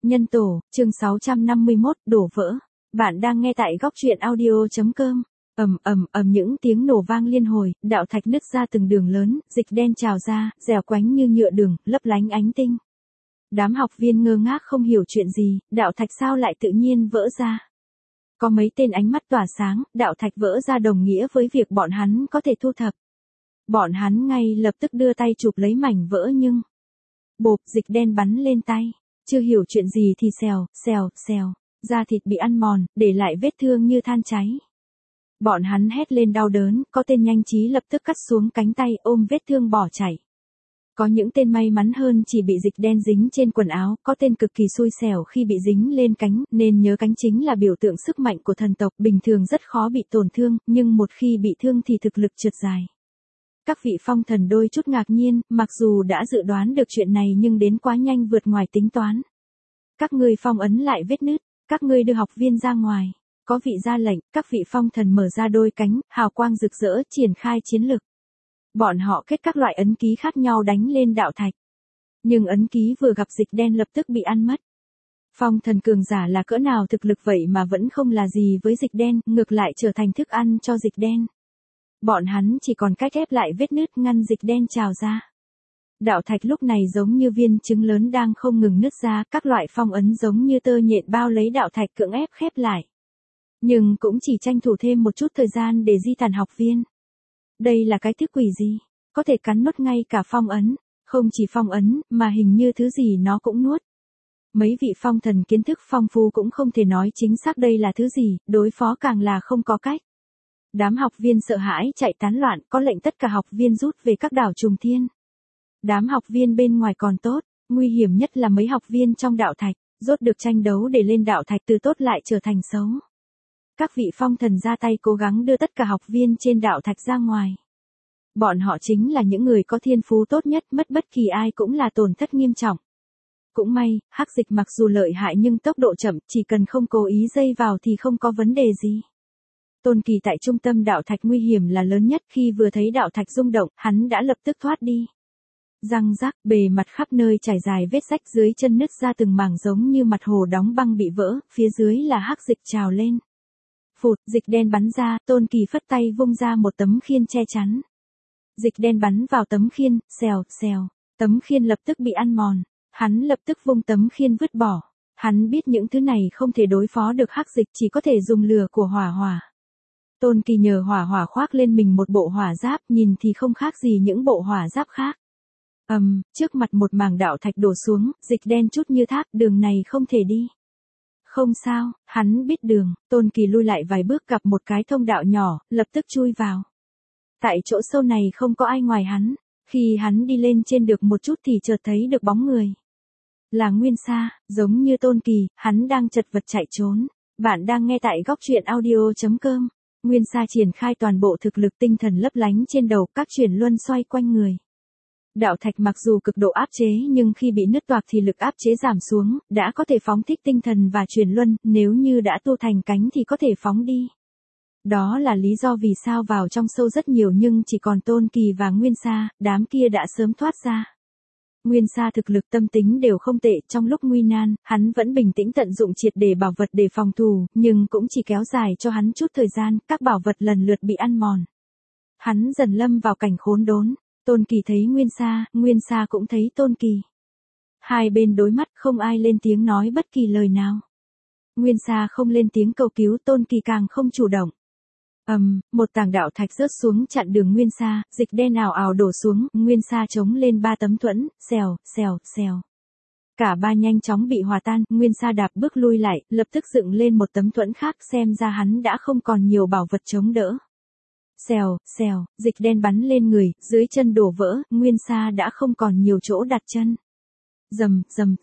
Nhân tổ, chương 651, đổ vỡ. Bạn đang nghe tại góc truyện audio.com. Những tiếng nổ vang liên hồi, đạo thạch nứt ra từng đường lớn, dịch đen trào ra, dẻo quánh như nhựa đường, lấp lánh ánh tinh. Đám học viên ngơ ngác không hiểu chuyện gì, đạo thạch sao lại tự nhiên vỡ ra. Có mấy tên ánh mắt tỏa sáng, đạo thạch vỡ ra đồng nghĩa với việc bọn hắn có thể thu thập. Bọn hắn ngay lập tức đưa tay chụp lấy mảnh vỡ nhưng... Bộp, dịch đen bắn lên tay. Chưa hiểu chuyện gì thì xèo, da thịt bị ăn mòn, để lại vết thương như than cháy. Bọn hắn hét lên đau đớn, có tên nhanh trí lập tức cắt xuống cánh tay ôm vết thương bỏ chạy. Có những tên may mắn hơn chỉ bị dịch đen dính trên quần áo, có tên cực kỳ xui xẻo khi bị dính lên cánh, nên nhớ cánh chính là biểu tượng sức mạnh của thần tộc, bình thường rất khó bị tổn thương, nhưng một khi bị thương thì thực lực trượt dài. Các vị phong thần đôi chút ngạc nhiên, mặc dù đã dự đoán được chuyện này nhưng đến quá nhanh vượt ngoài tính toán. Các ngươi phong ấn lại vết nứt, các ngươi đưa học viên ra ngoài. Có vị ra lệnh, các vị phong thần mở ra đôi cánh, hào quang rực rỡ triển khai chiến lực. Bọn họ kết các loại ấn ký khác nhau đánh lên đạo thạch. Nhưng ấn ký vừa gặp dịch đen lập tức bị ăn mất. Phong thần cường giả là cỡ nào thực lực vậy mà vẫn không là gì với dịch đen, ngược lại trở thành thức ăn cho dịch đen. Bọn hắn chỉ còn cách ép lại vết nứt ngăn dịch đen trào ra. Đạo thạch lúc này giống như viên trứng lớn đang không ngừng nứt ra, các loại phong ấn giống như tơ nhện bao lấy đạo thạch cưỡng ép khép lại. Nhưng cũng chỉ tranh thủ thêm một chút thời gian để di tản học viên. Đây là cái thứ quỷ gì? Có thể cắn nuốt ngay cả phong ấn. Không chỉ phong ấn, mà hình như thứ gì nó cũng nuốt. Mấy vị phong thần kiến thức phong phú cũng không thể nói chính xác đây là thứ gì, đối phó càng là không có cách. Đám học viên sợ hãi chạy tán loạn, có lệnh tất cả học viên rút về các đảo trùng thiên. Đám học viên bên ngoài còn tốt, nguy hiểm nhất là mấy học viên trong đạo thạch, rốt được tranh đấu để lên đạo thạch từ tốt lại trở thành xấu. Các vị phong thần ra tay cố gắng đưa tất cả học viên trên đạo thạch ra ngoài. Bọn họ chính là những người có thiên phú tốt nhất, mất bất kỳ ai cũng là tổn thất nghiêm trọng. Cũng may, hắc dịch mặc dù lợi hại nhưng tốc độ chậm, chỉ cần không cố ý dây vào thì không có vấn đề gì. Tôn Kỳ tại trung tâm đạo thạch nguy hiểm là lớn nhất, khi vừa thấy đạo thạch rung động, hắn đã lập tức thoát đi. Răng rác, bề mặt khắp nơi trải dài vết rách, dưới chân nứt ra từng mảng giống như mặt hồ đóng băng bị vỡ, phía dưới là hắc dịch trào lên. Phụt, dịch đen bắn ra, Tôn Kỳ phất tay vung ra một tấm khiên che chắn. Dịch đen bắn vào tấm khiên, xèo, tấm khiên lập tức bị ăn mòn. Hắn lập tức vung tấm khiên vứt bỏ. Hắn biết những thứ này không thể đối phó được hắc dịch, chỉ có thể dùng lửa của hỏa. Tôn Kỳ nhờ hỏa khoác lên mình một bộ hỏa giáp, nhìn thì không khác gì những bộ hỏa giáp khác. Trước mặt một mảng đạo thạch đổ xuống, dịch đen chút như thác, đường này không thể đi. Không sao, hắn biết đường, Tôn Kỳ lui lại vài bước gặp một cái thông đạo nhỏ, lập tức chui vào. Tại chỗ sâu này không có ai ngoài hắn, khi hắn đi lên trên được một chút thì chợt thấy được bóng người. Là Nguyên Sa, giống như Tôn Kỳ, hắn đang chật vật chạy trốn. Bạn đang nghe tại góc truyện audio.com. Nguyên Sa triển khai toàn bộ thực lực, tinh thần lấp lánh trên đầu, các chuyển luân xoay quanh người. Đạo thạch mặc dù cực độ áp chế nhưng khi bị nứt toạc thì lực áp chế giảm xuống, đã có thể phóng thích tinh thần và chuyển luân, nếu như đã tu thành cánh thì có thể phóng đi. Đó là lý do vì sao vào trong sâu rất nhiều nhưng chỉ còn Tôn Kỳ và Nguyên Sa, đám kia đã sớm thoát ra. Nguyên Sa thực lực tâm tính đều không tệ, trong lúc nguy nan, hắn vẫn bình tĩnh tận dụng triệt để bảo vật để phòng thủ, nhưng cũng chỉ kéo dài cho hắn chút thời gian, các bảo vật lần lượt bị ăn mòn. Hắn dần lâm vào cảnh khốn đốn, Tôn Kỳ thấy Nguyên Sa cũng thấy Tôn Kỳ. Hai bên đối mắt, không ai lên tiếng nói bất kỳ lời nào. Nguyên Sa không lên tiếng cầu cứu, Tôn Kỳ càng không chủ động. Một tảng đạo thạch rớt xuống chặn đường Nguyên Sa, dịch đen ào ào đổ xuống, Nguyên Sa chống lên 3 tấm thuẫn, xèo. Cả ba nhanh chóng bị hòa tan, Nguyên Sa đạp bước lui lại, lập tức dựng lên một tấm thuẫn khác, xem ra hắn đã không còn nhiều bảo vật chống đỡ. Xèo, dịch đen bắn lên người, dưới chân đổ vỡ, Nguyên Sa đã không còn nhiều chỗ đặt chân. Rầm,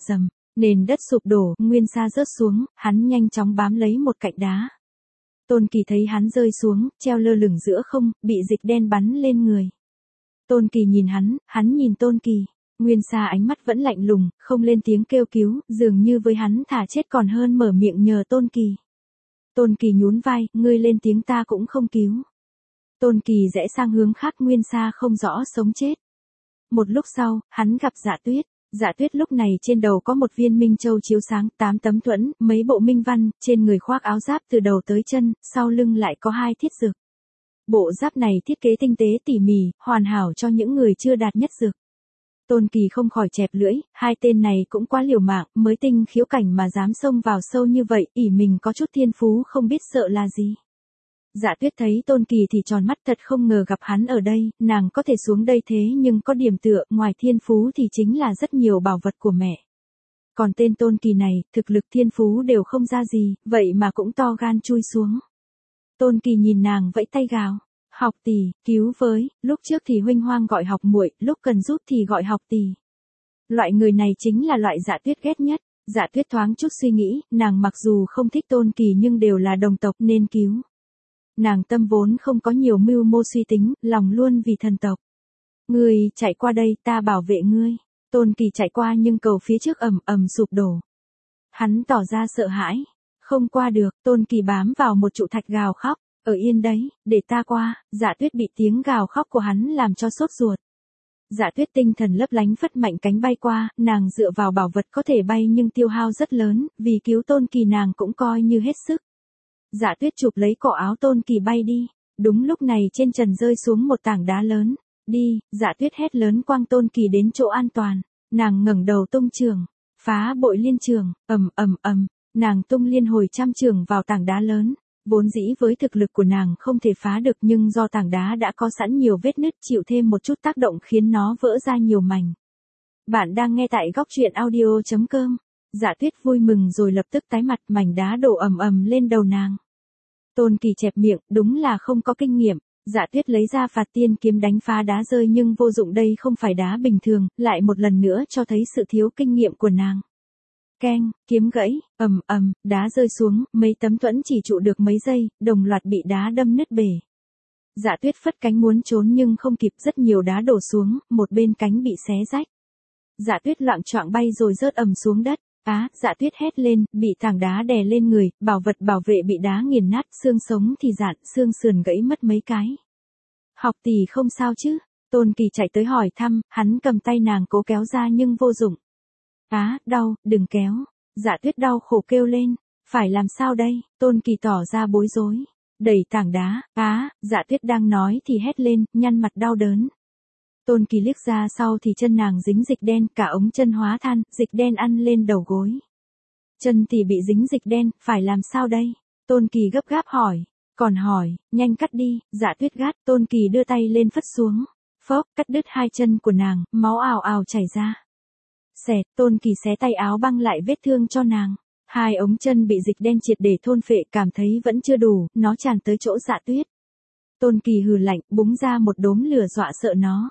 nền đất sụp đổ, Nguyên Sa rớt xuống, hắn nhanh chóng bám lấy một cạnh đá. Tôn Kỳ thấy hắn rơi xuống, treo lơ lửng giữa không, bị dịch đen bắn lên người. Tôn Kỳ nhìn hắn nhìn Tôn Kỳ. Nguyên Sa ánh mắt vẫn lạnh lùng, không lên tiếng kêu cứu, dường như với hắn thà chết còn hơn mở miệng nhờ Tôn Kỳ. Tôn Kỳ nhún vai, ngươi lên tiếng ta cũng không cứu. Tôn Kỳ rẽ sang hướng khác, Nguyên Sa không rõ sống chết. Một lúc sau, hắn gặp Dạ Tuyết. Dạ Tuyết lúc này trên đầu có một viên minh châu chiếu sáng, 8 tấm thuẫn, mấy bộ minh văn, trên người khoác áo giáp từ đầu tới chân, sau lưng lại có 2 thiết dược. Bộ giáp này thiết kế tinh tế tỉ mỉ, hoàn hảo cho những người chưa đạt nhất dược. Tôn Kỳ không khỏi chẹp lưỡi, hai tên này cũng quá liều mạng, mới tinh khiếu cảnh mà dám xông vào sâu như vậy, ỷ mình có chút thiên phú không biết sợ là gì. Dạ Tuyết thấy Tôn Kỳ thì tròn mắt, thật không ngờ gặp hắn ở đây, nàng có thể xuống đây thế nhưng có điểm tựa, ngoài thiên phú thì chính là rất nhiều bảo vật của mẹ. Còn tên Tôn Kỳ này, thực lực thiên phú đều không ra gì, vậy mà cũng to gan chui xuống. Tôn Kỳ nhìn nàng vẫy tay gào, học tỷ, cứu với, lúc trước thì huynh hoang gọi học muội, lúc cần giúp thì gọi học tỷ. Loại người này chính là loại Dạ Tuyết ghét nhất. Dạ Tuyết thoáng chút suy nghĩ, nàng mặc dù không thích Tôn Kỳ nhưng đều là đồng tộc nên cứu. Nàng tâm vốn không có nhiều mưu mô suy tính, lòng luôn vì thần tộc. Ngươi chạy qua đây, ta bảo vệ ngươi. Tôn Kỳ chạy qua nhưng cầu phía trước ầm ầm sụp đổ. Hắn tỏ ra sợ hãi. Không qua được, Tôn Kỳ bám vào một trụ thạch gào khóc. Ở yên đấy, để ta qua. Dạ Tuyết bị tiếng gào khóc của hắn làm cho sốt ruột. Dạ Tuyết tinh thần lấp lánh phất mạnh cánh bay qua, nàng dựa vào bảo vật có thể bay nhưng tiêu hao rất lớn, vì cứu Tôn Kỳ nàng cũng coi như hết sức. Dạ Tuyết chụp lấy cổ áo Tôn Kỳ bay đi. Đúng lúc này trên trần rơi xuống một tảng đá lớn. Đi, Dạ Tuyết hét lớn quăng Tôn Kỳ đến chỗ an toàn. Nàng ngẩng đầu tung trường, phá bội liên trường, ầm, nàng tung liên hồi trăm trường vào tảng đá lớn. Vốn dĩ với thực lực của nàng không thể phá được nhưng do tảng đá đã có sẵn nhiều vết nứt, chịu thêm một chút tác động khiến nó vỡ ra nhiều mảnh. Bạn đang nghe tại góc truyện audio.com. Dạ Tuyết vui mừng rồi lập tức tái mặt, mảnh đá đổ ầm lên đầu nàng. Tôn Kỳ chẹp miệng, đúng là không có kinh nghiệm. Dạ Tuyết lấy ra phạt tiên kiếm đánh phá đá rơi nhưng vô dụng, đây không phải đá bình thường, lại một lần nữa cho thấy sự thiếu kinh nghiệm của nàng. Keng, kiếm gãy, đá rơi xuống, mấy tấm thuẫn chỉ trụ được mấy giây, đồng loạt bị đá đâm nứt bể. Dạ Tuyết phất cánh muốn trốn nhưng không kịp, rất nhiều đá đổ xuống, một bên cánh bị xé rách. Dạ Tuyết loạng choạng bay rồi rớt xuống đất. Dạ Tuyết hét lên, bị tảng đá đè lên người, bảo vật bảo vệ bị đá nghiền nát, xương sống thì rạn, xương sườn gãy mất mấy cái. Học tỷ không sao chứ? Tôn Kỳ chạy tới hỏi thăm, hắn cầm tay nàng cố kéo ra nhưng vô dụng. Đau, đừng kéo. Dạ Tuyết đau khổ kêu lên, phải làm sao đây? Tôn Kỳ tỏ ra bối rối, đẩy tảng đá. Dạ Tuyết đang nói thì hét lên, nhăn mặt đau đớn. Tôn Kỳ liếc ra sau thì chân nàng dính dịch đen, cả ống chân hóa than, dịch đen ăn lên đầu gối. Chân thì bị dính dịch đen, phải làm sao đây? Tôn Kỳ gấp gáp hỏi. Còn hỏi, nhanh cắt đi. Dạ Tuyết gắt, Tôn Kỳ đưa tay lên phất xuống. Phốc, cắt đứt hai chân của nàng, máu ào ào chảy ra. Xẹt, Tôn Kỳ xé tay áo băng lại vết thương cho nàng. Hai ống chân bị dịch đen triệt để thôn phệ, cảm thấy vẫn chưa đủ, nó tràn tới chỗ Dạ Tuyết. Tôn Kỳ hừ lạnh, búng ra một đốm lửa dọa sợ nó.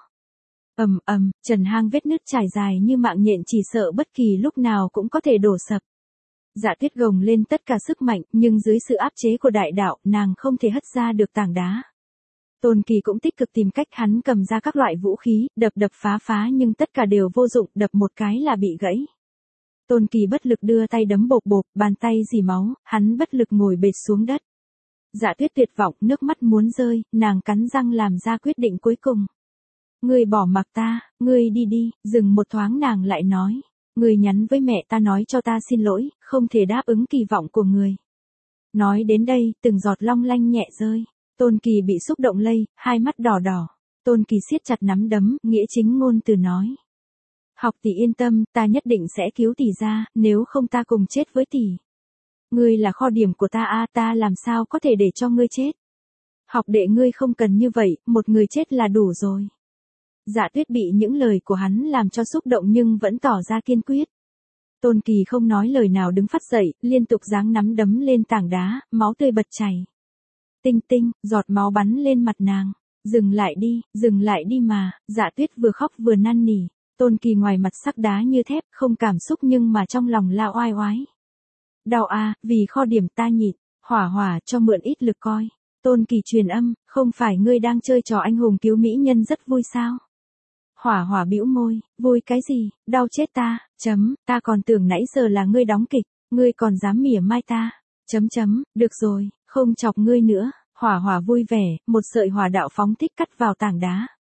Trần hang vết nứt trải dài như mạng nhện, chỉ sợ bất kỳ lúc nào cũng có thể đổ sập. Dạ Tuyết gồng lên tất cả sức mạnh, nhưng dưới sự áp chế của đại đạo, nàng không thể hất ra được tảng đá. Tôn Kỳ cũng tích cực tìm cách, hắn cầm ra các loại vũ khí, đập phá nhưng tất cả đều vô dụng, đập một cái là bị gãy. Tôn Kỳ bất lực đưa tay đấm bộp, bàn tay rỉ máu, hắn bất lực ngồi bệt xuống đất. Dạ Tuyết tuyệt vọng, nước mắt muốn rơi, nàng cắn răng làm ra quyết định cuối cùng. Ngươi bỏ mặc ta, ngươi đi, dừng một thoáng nàng lại nói. Ngươi nhắn với mẹ ta nói cho ta xin lỗi, không thể đáp ứng kỳ vọng của người. Nói đến đây, từng giọt long lanh nhẹ rơi. Tôn Kỳ bị xúc động lây, hai mắt đỏ. Tôn Kỳ siết chặt nắm đấm, nghĩa chính ngôn từ nói. Học tỷ yên tâm, ta nhất định sẽ cứu tỷ ra, nếu không ta cùng chết với tỷ. Ngươi là kho điểm của ta ta làm sao có thể để cho ngươi chết. Học đệ ngươi không cần như vậy, một người chết là đủ rồi. Dạ Tuyết bị những lời của hắn làm cho xúc động nhưng vẫn tỏ ra kiên quyết. Tôn Kỳ không nói lời nào đứng phắt dậy, liên tục giáng nắm đấm lên tảng đá, máu tươi bật chảy. Tinh, giọt máu bắn lên mặt nàng. Dừng lại đi mà. Dạ Tuyết vừa khóc vừa năn nỉ. Tôn Kỳ ngoài mặt sắc đá như thép, không cảm xúc nhưng mà trong lòng la oai oái. Đau vì kho điểm ta nhịn. Hỏa cho mượn ít lực coi. Tôn Kỳ truyền âm, không phải ngươi đang chơi trò anh hùng cứu mỹ nhân rất vui sao? Hỏa bĩu môi, vui cái gì, đau chết ta, ta còn tưởng nãy giờ là ngươi đóng kịch, ngươi còn dám mỉa mai ta, được rồi, không chọc ngươi nữa. Hỏa vui vẻ, một sợi hỏa đạo phóng thích cắt vào tảng đá.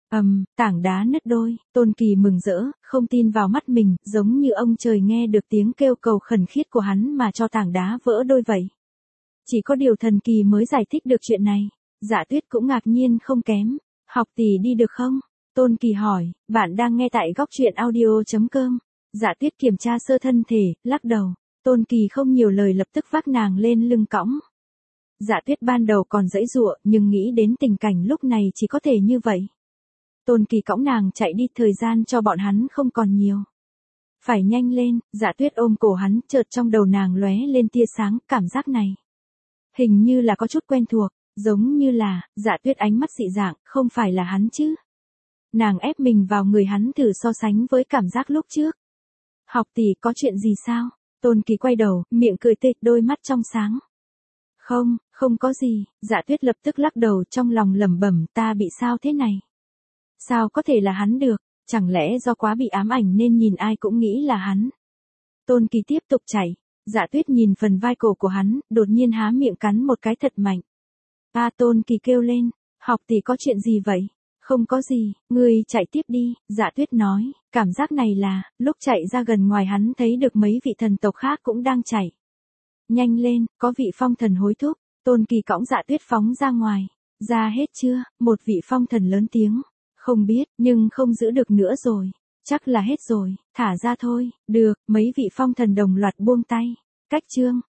Tảng đá nứt đôi, Tôn Kỳ mừng rỡ, không tin vào mắt mình, giống như ông trời nghe được tiếng kêu cầu khẩn khiết của hắn mà cho tảng đá vỡ đôi vậy. Chỉ có điều thần kỳ mới giải thích được chuyện này. Dạ Tuyết cũng ngạc nhiên không kém. Học tỷ đi được không? Tôn Kỳ hỏi, bạn đang nghe tại góc truyện audio.com. Dạ Tuyết kiểm tra sơ thân thể, lắc đầu. Tôn Kỳ không nhiều lời lập tức vác nàng lên lưng cõng. Dạ Tuyết ban đầu còn giãy giụa, nhưng nghĩ đến tình cảnh lúc này chỉ có thể như vậy. Tôn Kỳ cõng nàng chạy đi, thời gian cho bọn hắn không còn nhiều. Phải nhanh lên, Dạ Tuyết ôm cổ hắn, chợt trong đầu nàng lóe lên tia sáng, cảm giác này. Hình như là có chút quen thuộc, giống như là, Dạ Tuyết ánh mắt dị dạng, không phải là hắn chứ. Nàng ép mình vào người hắn thử so sánh với cảm giác lúc trước. Học tỷ có chuyện gì sao? Tôn Kỳ quay đầu, miệng cười tê, đôi mắt trong sáng. Không có gì, Dạ Tuyết lập tức lắc đầu, trong lòng lẩm bẩm, ta bị sao thế này? Sao có thể là hắn được, chẳng lẽ do quá bị ám ảnh nên nhìn ai cũng nghĩ là hắn. Tôn Kỳ tiếp tục chạy, Dạ Tuyết nhìn phần vai cổ của hắn, đột nhiên há miệng cắn một cái thật mạnh. Tôn Kỳ kêu lên, học tỷ có chuyện gì vậy? Không có gì, ngươi chạy tiếp đi, Dạ Tuyết nói, cảm giác này là, lúc chạy ra gần ngoài hắn thấy được mấy vị thần tộc khác cũng đang chạy. Nhanh lên, có vị phong thần hối thúc, Tôn Kỳ cõng Dạ Tuyết phóng ra ngoài. Ra hết chưa? Một vị phong thần lớn tiếng. Không biết, nhưng không giữ được nữa rồi. Chắc là hết rồi, thả ra thôi. Được, mấy vị phong thần đồng loạt buông tay. Cách chương.